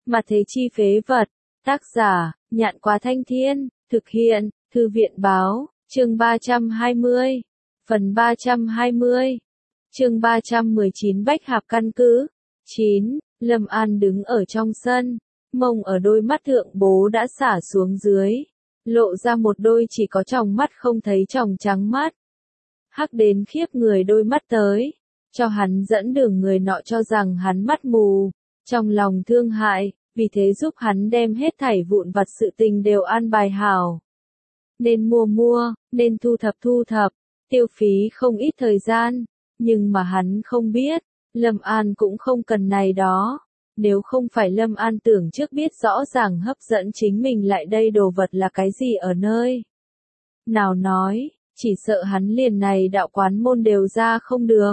Mà thế chi phế vật. Tác giả, Nhạn Quá Thanh Thiên, thực hiện, Thư viện báo, chương 320. Phần 320. Chương 319 Bách Hạp căn cứ. 9. Lâm An đứng ở trong sân, mông ở đôi mắt thượng bố đã xả xuống dưới, lộ ra một đôi chỉ có tròng mắt không thấy tròng trắng mắt. Hắc đến khiếp người đôi mắt tới, cho hắn dẫn đường người nọ cho rằng hắn mắt mù, trong lòng thương hại, vì thế giúp hắn đem hết thảy vụn vặt sự tình đều an bài hảo. Nên mua, nên thu thập, tiêu phí không ít thời gian, nhưng mà hắn không biết, Lâm An cũng không cần này đó. Nếu không phải Lâm An tưởng trước biết rõ ràng hấp dẫn chính mình lại đây đồ vật là cái gì ở nơi nào nói, chỉ sợ hắn liền này đạo quán môn đều ra không được.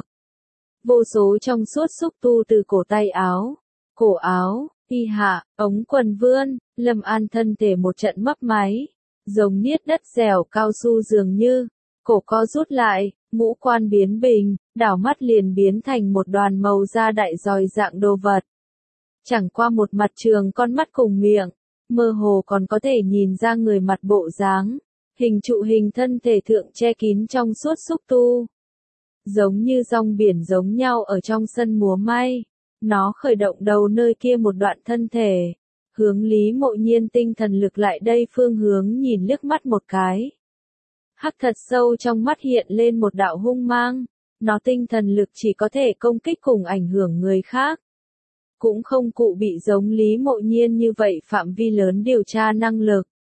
Vô số trong suốt xúc tu từ cổ tay áo, cổ áo, y hạ, ống quần vươn, Lâm An thân thể một trận mấp máy, giống niết đất dẻo cao su dường như, cổ co rút lại, ngũ quan biến bình, đảo mắt liền biến thành một đoàn màu da đại dòi dạng đồ vật. Chẳng qua một mặt trường con mắt cùng miệng, mơ hồ còn có thể nhìn ra người mặt bộ dáng, hình trụ hình thân thể thượng che kín trong suốt xúc tu. Giống như rong biển giống nhau ở trong sân múa may, nó khởi động đầu nơi kia một đoạn thân thể, hướng Lý Mộ Nhiên tinh thần lực lại đây phương hướng nhìn liếc mắt một cái. Hắc thật sâu trong mắt hiện lên một đạo hung mang, nó tinh thần lực chỉ có thể công kích cùng ảnh hưởng người khác. Cũng không cụ bị giống Lý Mộ Nhiên như vậy phạm vi lớn điều tra năng lực.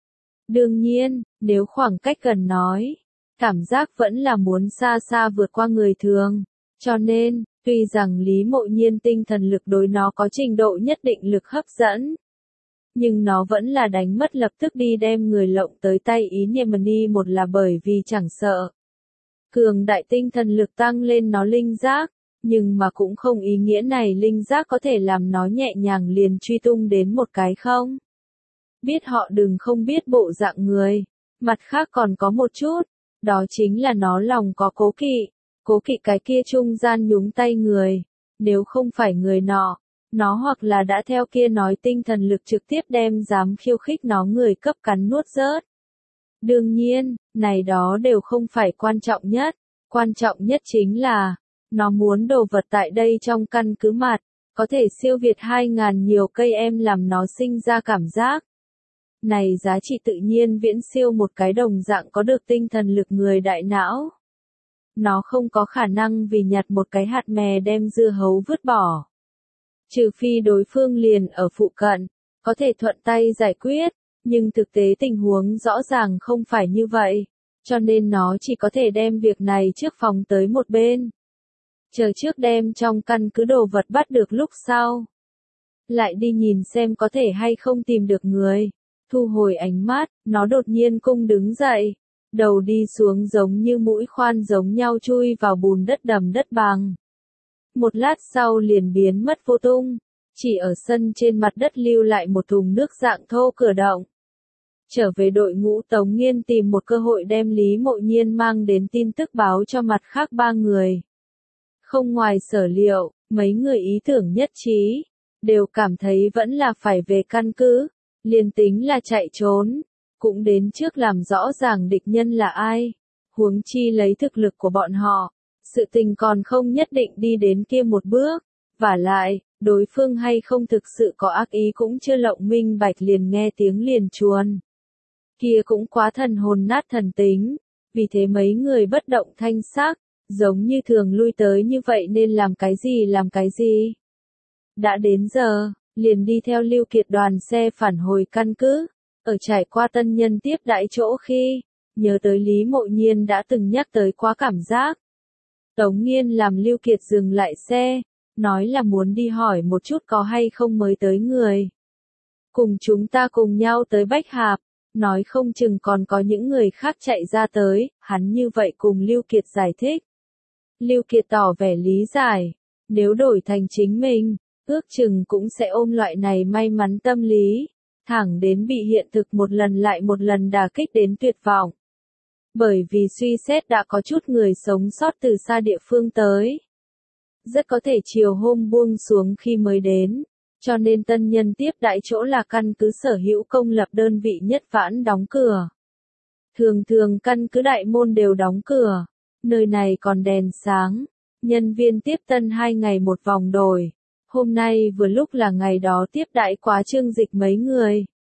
Đương nhiên, nếu khoảng cách gần nói, cảm giác vẫn là muốn xa xa vượt qua người thường. Cho nên, tuy rằng Lý Mộ Nhiên tinh thần lực đối nó có trình độ nhất định lực hấp dẫn, nhưng nó vẫn là đánh mất lập tức đi đem người lộng tới tay ý Niemani một là bởi vì chẳng sợ. Cường đại tinh thần lực tăng lên nó linh giác. Nhưng mà cũng không ý nghĩa này linh giác có thể làm nó nhẹ nhàng liền truy tung đến một cái không. Biết họ đừng không biết bộ dạng người. Mặt khác còn có một chút, đó chính là nó lòng có cố kỵ cái kia trung gian nhúng tay người. Nếu không phải người nọ, nó hoặc là đã theo kia nói tinh thần lực trực tiếp đem dám khiêu khích nó người cấp cắn nuốt rớt. Đương nhiên, này đó đều không phải quan trọng nhất. Quan trọng nhất chính là nó muốn đồ vật tại đây trong căn cứ mặt, có thể siêu việt 2.000 nhiều cây em làm nó sinh ra cảm giác. Này giá trị tự nhiên viễn siêu một cái đồng dạng có được tinh thần lực người đại não. Nó không có khả năng vì nhặt một cái hạt mè đem dưa hấu vứt bỏ. Trừ phi đối phương liền ở phụ cận, có thể thuận tay giải quyết, nhưng thực tế tình huống rõ ràng không phải như vậy, cho nên nó chỉ có thể đem việc này trước phòng tới một bên. Chờ trước đem trong căn cứ đồ vật bắt được lúc sau. Lại đi nhìn xem có thể hay không tìm được người. Thu hồi ánh mắt, nó đột nhiên cung đứng dậy. Đầu đi xuống giống như mũi khoan giống nhau chui vào bùn đất đầm đất bằng. Một lát sau liền biến mất vô tung. Chỉ ở sân trên mặt đất lưu lại một thùng nước dạng thô cửa động. Trở về đội ngũ Tống Nghiên tìm một cơ hội đem Lý Mộ Nhiên mang đến tin tức báo cho mặt khác 3 người. Không ngoài sở liệu, mấy người ý tưởng nhất trí, đều cảm thấy vẫn là phải về căn cứ, liền tính là chạy trốn, cũng đến trước làm rõ ràng địch nhân là ai, huống chi lấy thực lực của bọn họ, sự tình còn không nhất định đi đến kia một bước, vả lại, đối phương hay không thực sự có ác ý cũng chưa lộng minh bạch liền nghe tiếng liền chuồn. Kia cũng quá thần hồn nát thần tính, vì thế mấy người bất động thanh sắc. Giống như thường lui tới như vậy nên làm cái gì. Đã đến giờ, liền đi theo Lưu Kiệt đoàn xe phản hồi căn cứ, ở trải qua tân nhân tiếp đãi chỗ khi, nhớ tới Lý Mộ Nhiên đã từng nhắc tới quá cảm giác. Tống Nghiên làm Lưu Kiệt dừng lại xe, nói là muốn đi hỏi một chút có hay không mới tới người. Cùng chúng ta cùng nhau tới Bách Hạp, nói không chừng còn có những người khác chạy ra tới, hắn như vậy cùng Lưu Kiệt giải thích. Lưu Kiệt tỏ vẻ lý giải, nếu đổi thành chính mình, ước chừng cũng sẽ ôm loại này may mắn tâm lý, thẳng đến bị hiện thực một lần lại một lần đả kích đến tuyệt vọng. Bởi vì suy xét đã có chút người sống sót từ xa địa phương tới. Rất có thể chiều hôm buông xuống khi mới đến, cho nên tân nhân tiếp đãi chỗ là căn cứ sở hữu công lập đơn vị nhất vãn đóng cửa. Thường thường căn cứ đại môn đều đóng cửa, nơi này còn đèn sáng, nhân viên tiếp tân 2 ngày một vòng đổi. Hôm nay vừa lúc là ngày đó tiếp đãi quá Trương Dịch mấy người.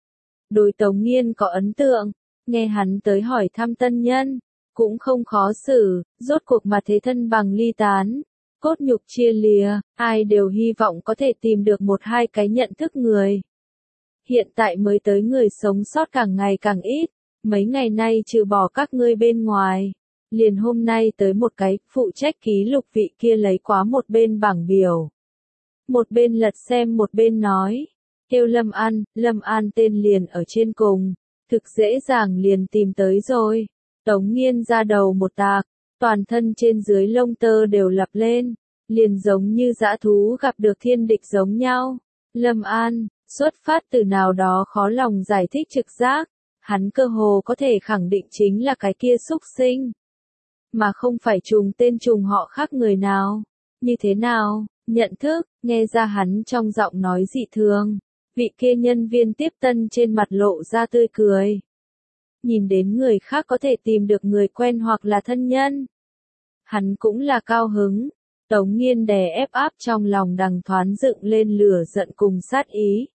Đối Tống Nghiên có ấn tượng, nghe hắn tới hỏi thăm tân nhân, cũng không khó xử, rốt cuộc mà thế thân bằng ly tán, cốt nhục chia lìa, ai đều hy vọng có thể tìm được 1-2 cái nhận thức người. Hiện tại mới tới người sống sót càng ngày càng ít, mấy ngày nay trừ bỏ các ngươi bên ngoài, liền hôm nay tới một cái, phụ trách ký lục vị kia lấy quá một bên bảng biểu. Một bên lật xem một bên nói, kêu Lâm An tên liền ở trên cùng, thực dễ dàng liền tìm tới rồi. Tống Nghiên ra đầu một tạc, toàn thân trên dưới lông tơ đều lập lên, liền giống như dã thú gặp được thiên địch giống nhau. Lâm An, xuất phát từ nào đó khó lòng giải thích trực giác, hắn cơ hồ có thể khẳng định chính là cái kia xúc sinh, mà không phải trùng tên trùng họ khác người nào. Như thế nào, nhận thức, nghe ra hắn trong giọng nói dị thường, vị kia nhân viên tiếp tân trên mặt lộ ra tươi cười. Nhìn đến người khác có thể tìm được người quen hoặc là thân nhân, hắn cũng là cao hứng. Tống Nghiên đè ép áp trong lòng đằng thoáng dựng lên lửa giận cùng sát ý.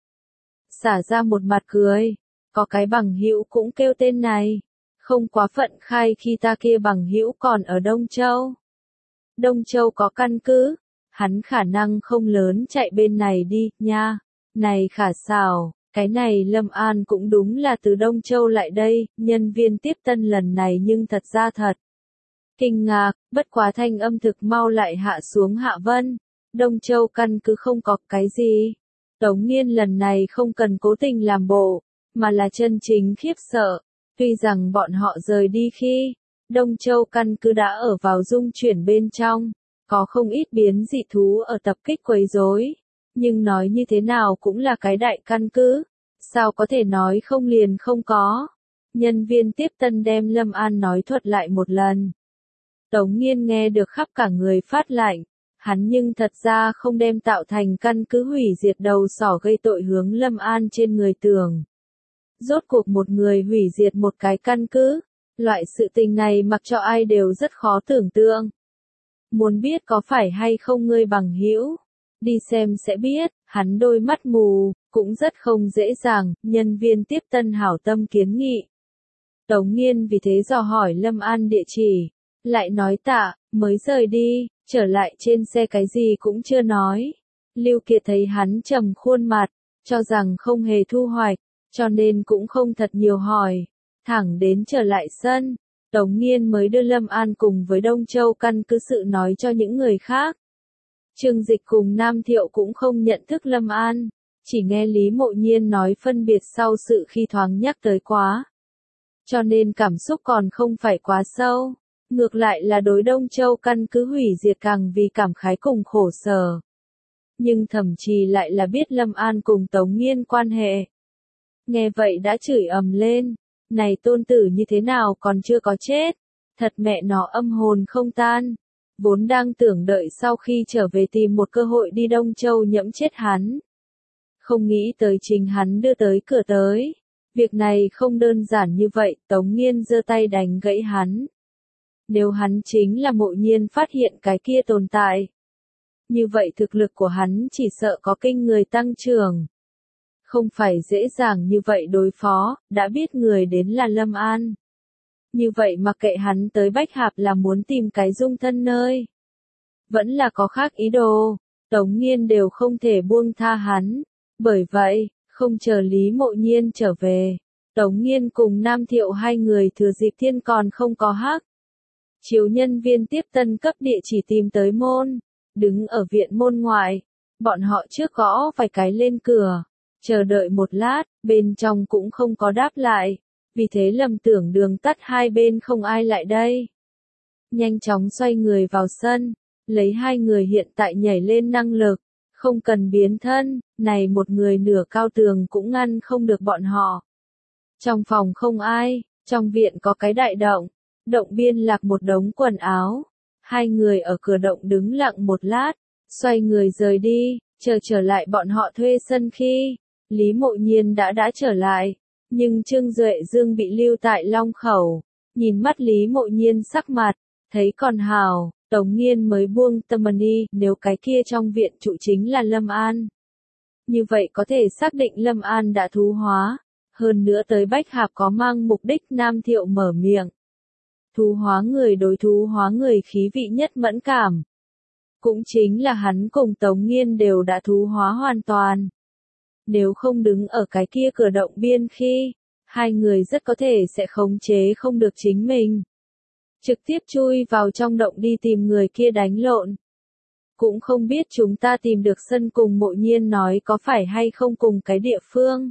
Xả ra một mặt cười, có cái bằng hữu cũng kêu tên này, không quá phận khai khi ta kia bằng hữu còn ở Đông Châu. Đông Châu có căn cứ, hắn khả năng không lớn chạy bên này đi, nha. Này khả xảo, cái này Lâm An cũng đúng là từ Đông Châu lại đây, nhân viên tiếp tân lần này nhưng thật ra thật. Kinh ngạc, bất quá thanh âm thực mau lại hạ xuống Hạ Vân. Đông Châu căn cứ không có cái gì. Tống Nghiên lần này không cần cố tình làm bộ, mà là chân chính khiếp sợ. Tuy rằng bọn họ rời đi khi, Đông Châu căn cứ đã ở vào dung chuyển bên trong, có không ít biến dị thú ở tập kích quấy rối, nhưng nói như thế nào cũng là cái đại căn cứ, sao có thể nói không liền không có. Nhân viên tiếp tân đem Lâm An nói thuật lại một lần. Tống Nghiên nghe được khắp cả người phát lạnh, hắn nhưng thật ra không đem tạo thành căn cứ hủy diệt đầu sỏ gây tội hướng Lâm An trên người tưởng. Rốt cuộc một người hủy diệt một cái căn cứ, loại sự tình này mặc cho ai đều rất khó tưởng tượng. Muốn biết có phải hay không ngươi bằng hữu, đi xem sẽ biết, hắn đôi mắt mù, cũng rất không dễ dàng, nhân viên tiếp tân hảo tâm kiến nghị. Tống Nghiên vì thế dò hỏi Lâm An địa chỉ, lại nói tạ, mới rời đi, trở lại trên xe cái gì cũng chưa nói. Lưu Kiệt thấy hắn trầm khuôn mặt, cho rằng không hề thu hoạch, cho nên cũng không thật nhiều hỏi, thẳng đến trở lại sân. Tống Nghiên mới đưa Lâm An cùng với Đông Châu căn cứ sự nói cho những người khác. Trương Dịch cùng Nam Thiệu cũng không nhận thức Lâm An, chỉ nghe Lý Mộ Nhiên nói phân biệt sau sự khi thoáng nhắc tới quá. Cho nên cảm xúc còn không phải quá sâu, ngược lại là đối Đông Châu căn cứ hủy diệt càng vì cảm khái cùng khổ sở. Nhưng thậm chí lại là biết Lâm An cùng Tống Nghiên quan hệ. Nghe vậy đã chửi ầm lên, này tôn tử như thế nào còn chưa có chết, thật mẹ nó âm hồn không tan. Vốn đang tưởng đợi sau khi trở về tìm một cơ hội đi Đông Châu nhẫm chết hắn. Không nghĩ tới chính hắn đưa tới cửa tới. Việc này không đơn giản như vậy, Tống Nghiên giơ tay đánh gãy hắn. Nếu hắn chính là Mộ Nhiên phát hiện cái kia tồn tại, như vậy thực lực của hắn chỉ sợ có kinh người tăng trưởng. Không phải dễ dàng như vậy đối phó, đã biết người đến là Lâm An. Như vậy mặc kệ hắn tới Bách Hạp là muốn tìm cái dung thân nơi, vẫn là có khác ý đồ, Tống Nghiên đều không thể buông tha hắn. Bởi vậy, không chờ Lý Mộ Nhiên trở về, Tống Nghiên cùng Nam Thiệu hai người thừa dịp thiên còn không có hắc. Chiếu nhân viên tiếp tân cấp địa chỉ tìm tới môn, đứng ở viện môn ngoại, bọn họ trước gõ vài cái lên cửa, chờ đợi một lát, bên trong cũng không có đáp lại, vì thế lầm tưởng đường tắt hai bên không ai lại đây. Nhanh chóng xoay người vào sân, lấy hai người hiện tại nhảy lên năng lực, không cần biến thân, này một người nửa cao tường cũng ngăn không được bọn họ. Trong phòng không ai, trong viện có cái đại động, động biên lạc một đống quần áo. Hai người ở cửa động đứng lặng một lát, xoay người rời đi, Trở lại bọn họ thuê sân khi, Lý Mộ Nhiên đã trở lại, nhưng Trương Duệ Dương bị lưu tại Long Khẩu, nhìn mắt Lý Mộ Nhiên sắc mặt, thấy còn hào, Tống Nghiên mới buông tâm đi, nếu cái kia trong viện trụ chính là Lâm An. Như vậy có thể xác định Lâm An đã thú hóa, hơn nữa tới Bách Hạp có mang mục đích. Nam Thiệu mở miệng. Thú hóa người đối thú hóa người khí vị nhất mẫn cảm. Cũng chính là hắn cùng Tống Nghiên đều đã thú hóa hoàn toàn. Nếu không đứng ở cái kia cửa động biên khi, hai người rất có thể sẽ khống chế không được chính mình. Trực tiếp chui vào trong động đi tìm người kia đánh lộn. Cũng không biết chúng ta tìm được sân cùng Mộ Nhiên nói có phải hay không cùng cái địa phương.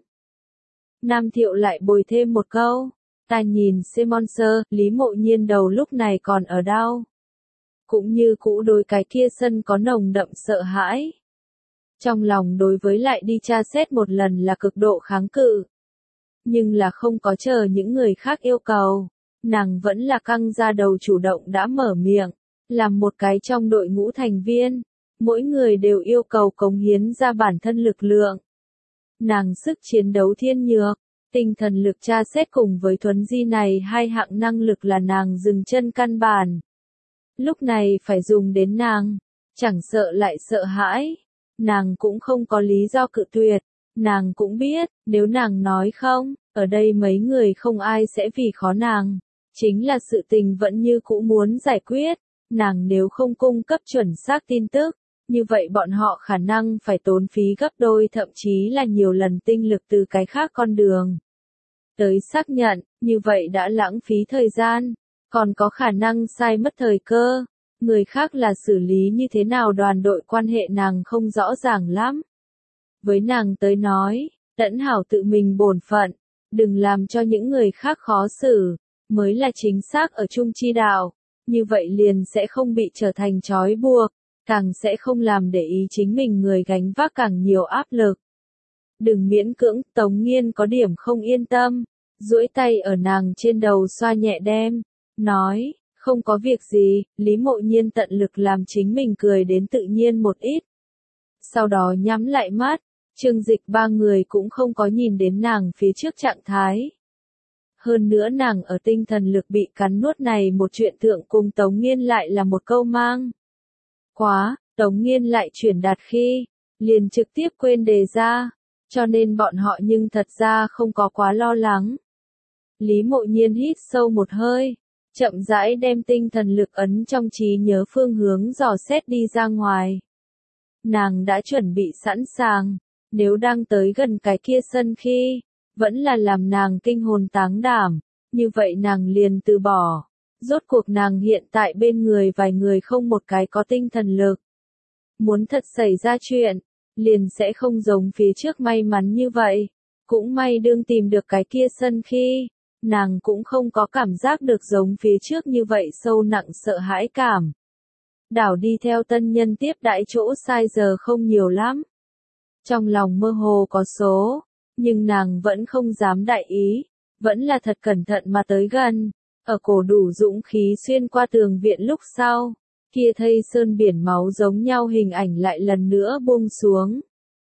Nam Thiệu lại bồi thêm một câu. Ta nhìn Monster, Lý Mộ Nhiên đầu lúc này còn ở đâu. Cũng như cũ đối cái kia sân có nồng đậm sợ hãi. Trong lòng đối với lại đi tra xét một lần là cực độ kháng cự. Nhưng là không có chờ những người khác yêu cầu. Nàng vẫn là căng ra đầu chủ động đã mở miệng. Làm một cái trong đội ngũ thành viên. Mỗi người đều yêu cầu cống hiến ra bản thân lực lượng. Nàng sức chiến đấu thiên nhược. Tinh thần lực tra xét cùng với thuấn di này hai hạng năng lực là nàng dừng chân căn bản. Lúc này phải dùng đến nàng. Chẳng sợ lại sợ hãi. Nàng cũng không có lý do cự tuyệt. Nàng cũng biết, nếu nàng nói không, ở đây mấy người không ai sẽ vì khó nàng. Chính là sự tình vẫn như cũ muốn giải quyết. Nàng nếu không cung cấp chuẩn xác tin tức, như vậy bọn họ khả năng phải tốn phí gấp đôi thậm chí là nhiều lần tinh lực từ cái khác con đường. Tới xác nhận, như vậy đã lãng phí thời gian, còn có khả năng sai mất thời cơ. Người khác là xử lý như thế nào đoàn đội quan hệ nàng không rõ ràng lắm. Với nàng tới nói, tẫn hảo tự mình bổn phận, đừng làm cho những người khác khó xử, mới là chính xác ở chung chi đạo. Như vậy liền sẽ không bị trở thành trói buộc, càng sẽ không làm để ý chính mình người gánh vác càng nhiều áp lực. Đừng miễn cưỡng, Tống Nghiên có điểm không yên tâm, duỗi tay ở nàng trên đầu xoa nhẹ đem, nói, không có việc gì, Lý Mộ Nhiên tận lực làm chính mình cười đến tự nhiên một ít. Sau đó nhắm lại mắt, Trương Dịch ba người cũng không có nhìn đến nàng phía trước trạng thái. Hơn nữa nàng ở tinh thần lực bị cắn nuốt này một chuyện thượng cùng Tống Nghiên lại là một câu mang. Quá, Tống Nghiên lại chuyển đạt khi, liền trực tiếp quên đề ra, cho nên bọn họ nhưng thật ra không có quá lo lắng. Lý Mộ Nhiên hít sâu một hơi, chậm rãi đem tinh thần lực ấn trong trí nhớ phương hướng dò xét đi ra ngoài. Nàng đã chuẩn bị sẵn sàng, nếu đang tới gần cái kia sân khi, vẫn là làm nàng kinh hồn táng đảm, như vậy nàng liền từ bỏ. Rốt cuộc nàng hiện tại bên người vài người không một cái có tinh thần lực. Muốn thật xảy ra chuyện, liền sẽ không giống phía trước may mắn như vậy. Cũng may đương tìm được cái kia sân khi, nàng cũng không có cảm giác được giống phía trước như vậy sâu nặng sợ hãi cảm. Đảo đi theo tân nhân tiếp đãi chỗ sai giờ không nhiều lắm. Trong lòng mơ hồ có số, nhưng nàng vẫn không dám đại ý, vẫn là thật cẩn thận mà tới gần. Ở cổ đủ dũng khí xuyên qua tường viện lúc sau, kia thây sơn biển máu giống nhau hình ảnh lại lần nữa buông xuống.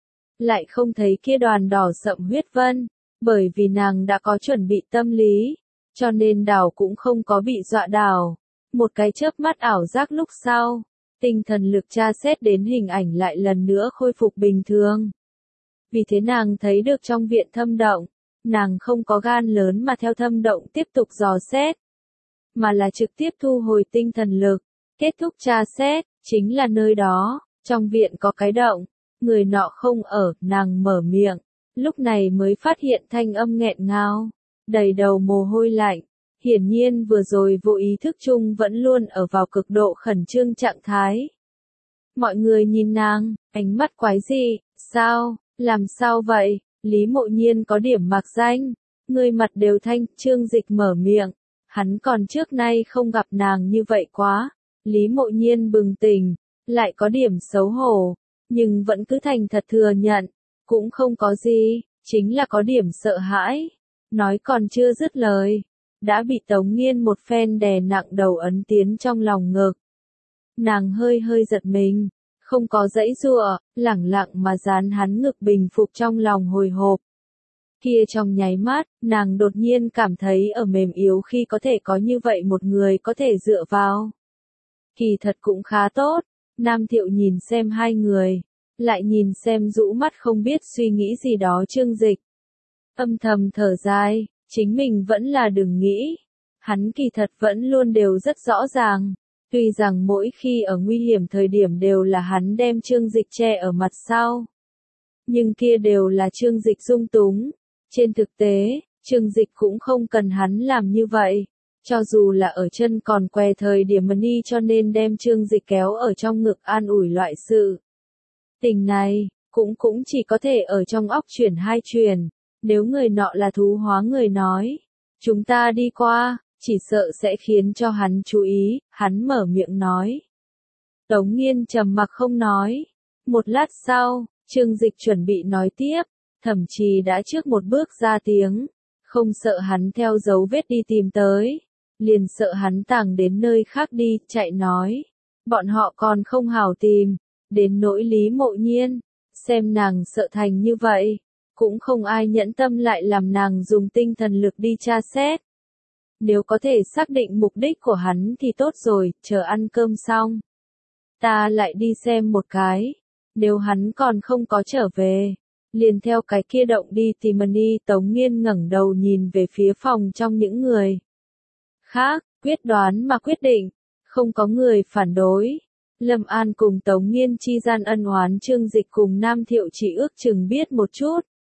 Lại không thấy kia đoàn đỏ sậm huyết vân, bởi vì nàng đã có chuẩn bị tâm lý, cho nên đảo cũng không có bị dọa đảo. Một cái chớp mắt ảo giác lúc sau, tinh thần lực tra xét đến hình ảnh lại lần nữa khôi phục bình thường. Vì thế nàng thấy được trong viện thâm động, nàng không có gan lớn mà theo thâm động tiếp tục dò xét, mà là trực tiếp thu hồi tinh thần lực, kết thúc tra xét, chính là nơi đó, trong viện có cái động, người nọ không ở, nàng mở miệng, lúc này mới phát hiện thanh âm nghẹn ngào, đầy đầu mồ hôi lạnh, hiển nhiên vừa rồi vô ý thức chung vẫn luôn ở vào cực độ khẩn trương trạng thái. Mọi người nhìn nàng, ánh mắt quái dị, sao, làm sao vậy, Lý Mộ Nhiên có điểm mạc danh, người mặt đều thanh, Trương Dịch mở miệng. Hắn còn trước nay không gặp nàng như vậy quá. Lý Mộ Nhiên bừng tỉnh, lại có điểm xấu hổ, nhưng vẫn cứ thành thật thừa nhận, cũng không có gì, chính là có điểm sợ hãi. Nói còn chưa dứt lời, đã bị Tống Nghiên một phen đè nặng đầu ấn tiến trong lòng ngực. Nàng hơi hơi giật mình, không có giãy giụa, lẳng lặng mà dán hắn ngực bình phục trong lòng hồi hộp. Kia trong nháy mắt, nàng đột nhiên cảm thấy ở mềm yếu khi có thể có như vậy một người có thể dựa vào. Kỳ thật cũng khá tốt, Nam Thiệu nhìn xem hai người, lại nhìn xem rũ mắt không biết suy nghĩ gì đó Trương Dịch. Âm thầm thở dài, chính mình vẫn là đừng nghĩ. Hắn kỳ thật vẫn luôn đều rất rõ ràng, tuy rằng mỗi khi ở nguy hiểm thời điểm đều là hắn đem Trương Dịch che ở mặt sau. Nhưng kia đều là Trương Dịch dung túng. Trên thực tế, Trương Dịch cũng không cần hắn làm như vậy. Cho dù là ở chân còn què thời điểm Mani cho nên đem Trương Dịch kéo ở trong ngực an ủi loại sự. Tình này, cũng chỉ có thể ở trong óc chuyển hai chuyển. Nếu người nọ là thú hóa người nói, chúng ta đi qua, chỉ sợ sẽ khiến cho hắn chú ý, hắn mở miệng nói. Tống Nghiên trầm mặc không nói. Một lát sau, Trương Dịch chuẩn bị nói tiếp, thậm chí đã trước một bước ra tiếng, không sợ hắn theo dấu vết đi tìm tới, liền sợ hắn tàng đến nơi khác đi, chạy nói. Bọn họ còn không hảo tìm, đến nỗi Lý Mộ Nhiên, xem nàng sợ thành như vậy, cũng không ai nhẫn tâm lại làm nàng dùng tinh thần lực đi tra xét. Nếu có thể xác định mục đích của hắn thì tốt rồi, chờ ăn cơm xong. Ta lại đi xem một cái, nếu hắn còn không có trở về, liền theo cái kia động đi tìm Mani. Tống Nghiên ngẩng đầu nhìn về phía phòng trong những người khác, quyết đoán mà quyết định, không có người phản đối. Lâm An cùng Tống Nghiên chi gian ân oán Trương Dịch cùng Nam Thiệu chỉ ước chừng biết một chút.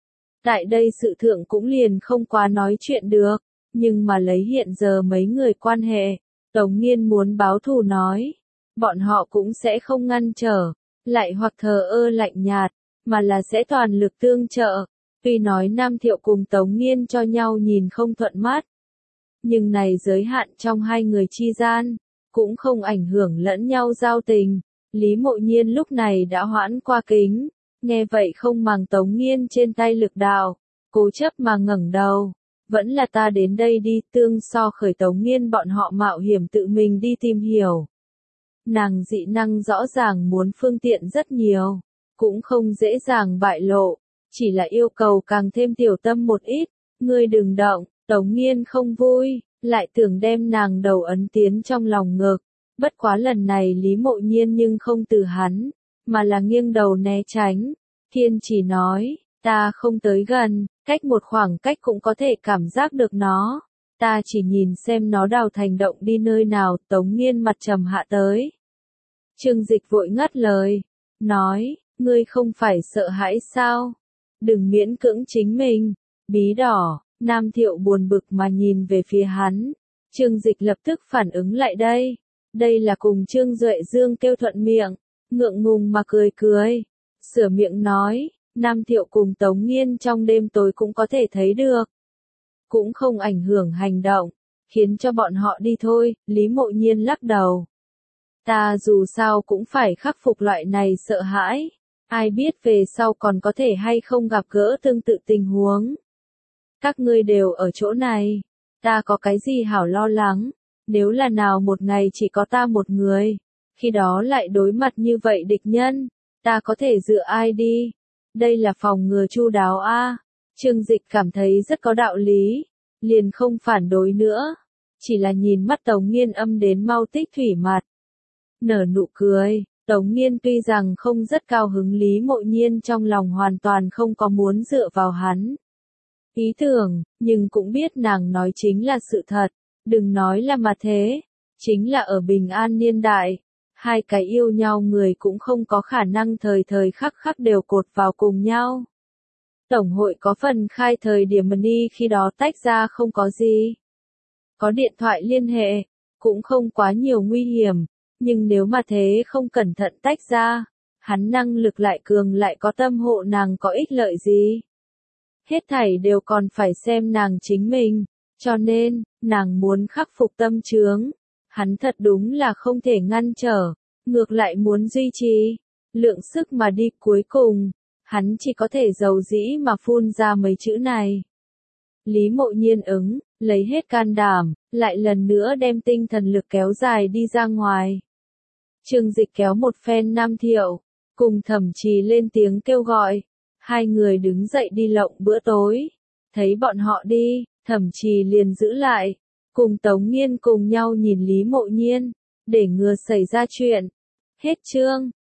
Tại đây sự thượng cũng liền không quá nói chuyện được, nhưng mà lấy hiện giờ mấy người quan hệ, Tống Nghiên muốn báo thù nói, bọn họ cũng sẽ không ngăn trở, lại hoặc thờ ơ lạnh nhạt, mà là sẽ toàn lực tương trợ. Tuy nói Nam Thiệu cùng Tống Nghiên cho nhau nhìn không thuận mắt, nhưng này giới hạn trong hai người chi gian, cũng không ảnh hưởng lẫn nhau giao tình. Lý Mộ Nhiên lúc này đã hoãn qua kính, nghe vậy không màng Tống Nghiên trên tay lực đạo, cố chấp mà ngẩng đầu. Vẫn là ta đến đây đi, tương so khởi Tống Nghiên bọn họ mạo hiểm tự mình đi tìm hiểu. Nàng dị năng rõ ràng muốn phương tiện rất nhiều, cũng không dễ dàng bại lộ, chỉ là yêu cầu càng thêm tiểu tâm một ít. Ngươi đừng động. Tống Nghiên không vui, lại tưởng đem nàng đầu ấn tiến trong lòng ngực. Bất quá lần này Lý Mộ Nhiên nhưng không từ hắn, mà là nghiêng đầu né tránh. Kiên chỉ nói, ta không tới gần, cách một khoảng cách cũng có thể cảm giác được nó. Ta chỉ nhìn xem nó đào thành động đi nơi nào. Tống Nghiên mặt trầm hạ tới. Trương Dịch vội ngắt lời, nói, ngươi không phải sợ hãi sao? Đừng miễn cưỡng chính mình. Bí đỏ. Nam Thiệu buồn bực mà nhìn về phía hắn. Trương Dịch lập tức phản ứng lại đây. Đây là cùng Trương Duệ Dương kêu thuận miệng, ngượng ngùng mà cười cười. Sửa miệng nói, Nam Thiệu cùng Tống Nghiên trong đêm tối cũng có thể thấy được. Cũng không ảnh hưởng hành động, khiến cho bọn họ đi thôi. Lý Mộ Nhiên lắc đầu. Ta dù sao cũng phải khắc phục loại này sợ hãi. Ai biết về sau còn có thể hay không gặp gỡ tương tự tình huống. Các ngươi đều ở chỗ này, ta có cái gì hảo lo lắng, nếu là nào một ngày chỉ có ta một người, khi đó lại đối mặt như vậy địch nhân, ta có thể dựa ai đi, đây là phòng ngừa chu đáo a. Trương Dịch cảm thấy rất có đạo lý, liền không phản đối nữa, chỉ là nhìn mắt Tống Nghiên âm đến mau tích thủy mặt. Nở nụ cười, Tống Nghiên tuy rằng không rất cao hứng Lý Mộ Nhiên trong lòng hoàn toàn không có muốn dựa vào hắn. Ý tưởng, nhưng cũng biết nàng nói chính là sự thật, đừng nói là mà thế, chính là ở bình an niên đại, hai cái yêu nhau người cũng không có khả năng thời thời khắc khắc đều cột vào cùng nhau. Tổng hội có phần khai thời điểm Mani khi đó tách ra không có gì. Có điện thoại liên hệ, cũng không quá nhiều nguy hiểm, nhưng nếu mà thế không cẩn thận tách ra, hắn năng lực lại cường lại có tâm hộ nàng có ích lợi gì. Hết thảy đều còn phải xem nàng chính mình, cho nên, nàng muốn khắc phục tâm chướng. Hắn thật đúng là không thể ngăn trở, ngược lại muốn duy trì, lượng sức mà đi cuối cùng, hắn chỉ có thể dầu dĩ mà phun ra mấy chữ này. Lý Mộ Nhiên ứng, lấy hết can đảm, lại lần nữa đem tinh thần lực kéo dài đi ra ngoài. Trương Dịch kéo một phen Nam Thiệu, cùng Thẩm Trì lên tiếng kêu gọi. Hai người đứng dậy đi lộng bữa tối. Thấy bọn họ đi, Thẩm Trì liền giữ lại, cùng Tống Nghiên cùng nhau nhìn Lý Mộ Nhiên, để ngừa xảy ra chuyện. Hết chương.